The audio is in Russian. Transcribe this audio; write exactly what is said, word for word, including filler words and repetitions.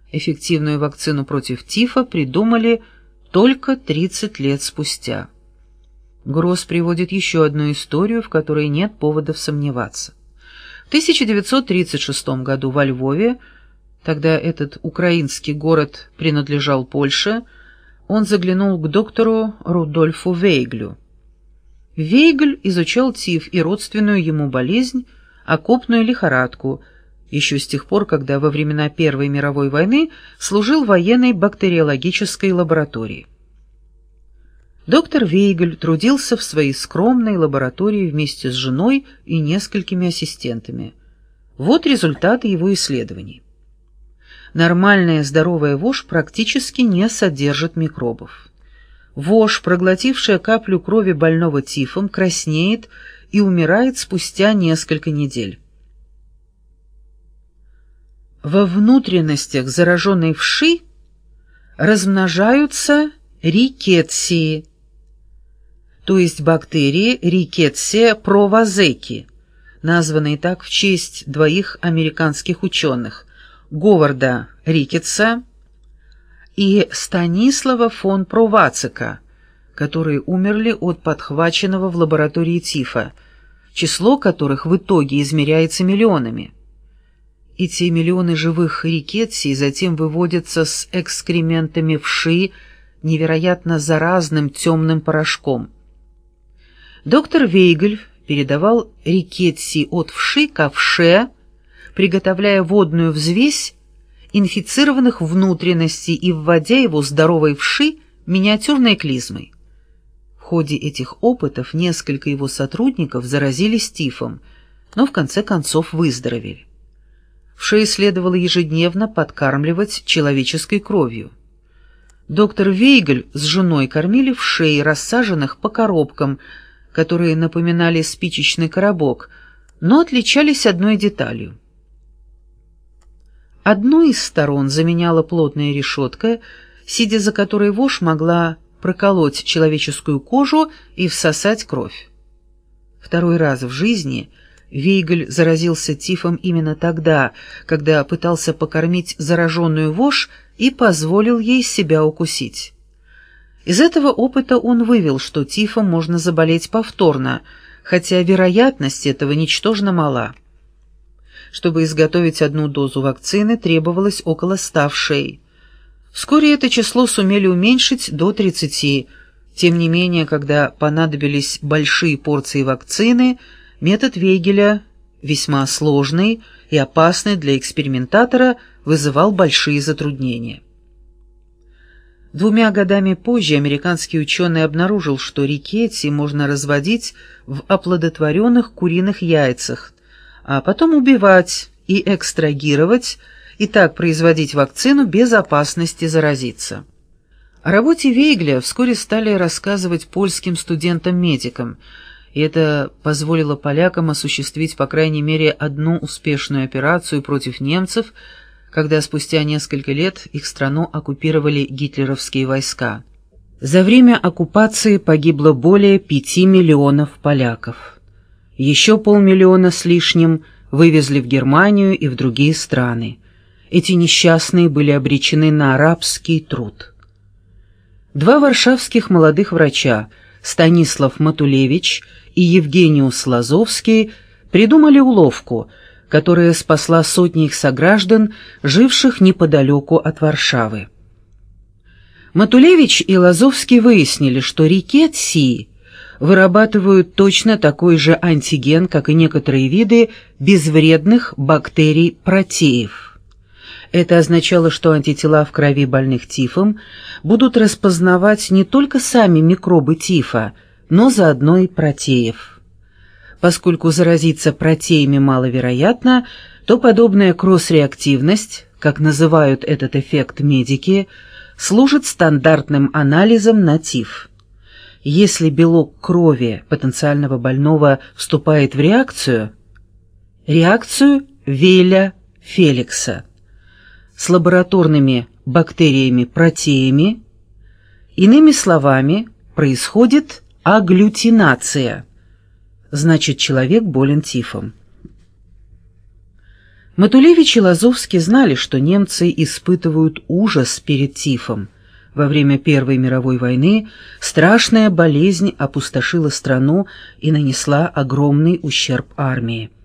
Эффективную вакцину против тифа придумали только тридцать лет спустя. Гросс приводит еще одну историю, в которой нет поводов сомневаться. В тысяча девятьсот тридцать шестом году во Львове, тогда этот украинский город принадлежал Польше, он заглянул к доктору Рудольфу Вейглю. Вейгль изучал тиф и родственную ему болезнь, окопную лихорадку, еще с тех пор, когда во времена Первой мировой войны служил в военной бактериологической лаборатории. Доктор Вейгль трудился в своей скромной лаборатории вместе с женой и несколькими ассистентами. Вот результаты его исследований. Нормальная здоровая вошь практически не содержит микробов. Вошь, проглотившая каплю крови больного тифом, краснеет и умирает спустя несколько недель. Во внутренностях зараженной вши размножаются рикетсии, то есть бактерии Rickettsia provazeki, названные так в честь двоих американских ученых Говарда Рикетса и Станислава фон Провацика, которые умерли от подхваченного в лаборатории тифа, число которых в итоге измеряется миллионами. Эти миллионы живых рикетсий затем выводятся с экскрементами вши невероятно заразным темным порошком. Доктор Вейгль передавал рикетсии от вши к овше, приготовляя водную взвесь инфицированных внутренностей и вводя его здоровой вши миниатюрной клизмой. В ходе этих опытов несколько его сотрудников заразились тифом, но в конце концов выздоровели. Вшей следовало ежедневно подкармливать человеческой кровью. Доктор Вейгль с женой кормили вшей, рассаженных по коробкам, которые напоминали спичечный коробок, но отличались одной деталью. Одну из сторон заменяла плотная решетка, сидя за которой вошь могла проколоть человеческую кожу и всосать кровь. Второй раз в жизни Вейгль заразился тифом именно тогда, когда пытался покормить зараженную вошь и позволил ей себя укусить. Из этого опыта он вывел, что тифом можно заболеть повторно, хотя вероятность этого ничтожно мала. Чтобы изготовить одну дозу вакцины, требовалось около ста вшей. Вскоре это число сумели уменьшить до тридцати. Тем не менее, когда понадобились большие порции вакцины, метод Вейгеля, весьма сложный и опасный для экспериментатора, вызывал большие затруднения. Двумя годами позже американский ученый обнаружил, что рикетсий можно разводить в оплодотворенных куриных яйцах, а потом убивать и экстрагировать, и так производить вакцину без опасности заразиться. О работе Вейгля вскоре стали рассказывать польским студентам-медикам, и это позволило полякам осуществить по крайней мере одну успешную операцию против немцев, когда спустя несколько лет их страну оккупировали гитлеровские войска. За время оккупации погибло более пяти миллионов поляков. Еще полмиллиона с лишним вывезли в Германию и в другие страны. Эти несчастные были обречены на рабский труд. Два варшавских молодых врача, Станислав Матулевич и Евгениус Лазовский, придумали уловку, которая спасла сотни их сограждан, живших неподалеку от Варшавы. Матулевич и Лазовский выяснили, что рикетсии вырабатывают точно такой же антиген, как и некоторые виды безвредных бактерий-протеев. Это означало, что антитела в крови больных тифом будут распознавать не только сами микробы тифа, но заодно и протеев. Поскольку заразиться протеями маловероятно, то подобная кросс-реактивность, как называют этот эффект медики, служит стандартным анализом на тиф. Если белок крови потенциального больного вступает в реакцию, реакцию Вейля-Феликса с лабораторными бактериями-протеями, иными словами, происходит агглютинация, значит, человек болен тифом. Матулевич и Лазовский знали, что немцы испытывают ужас перед тифом. Во время Первой мировой войны страшная болезнь опустошила страну и нанесла огромный ущерб армии.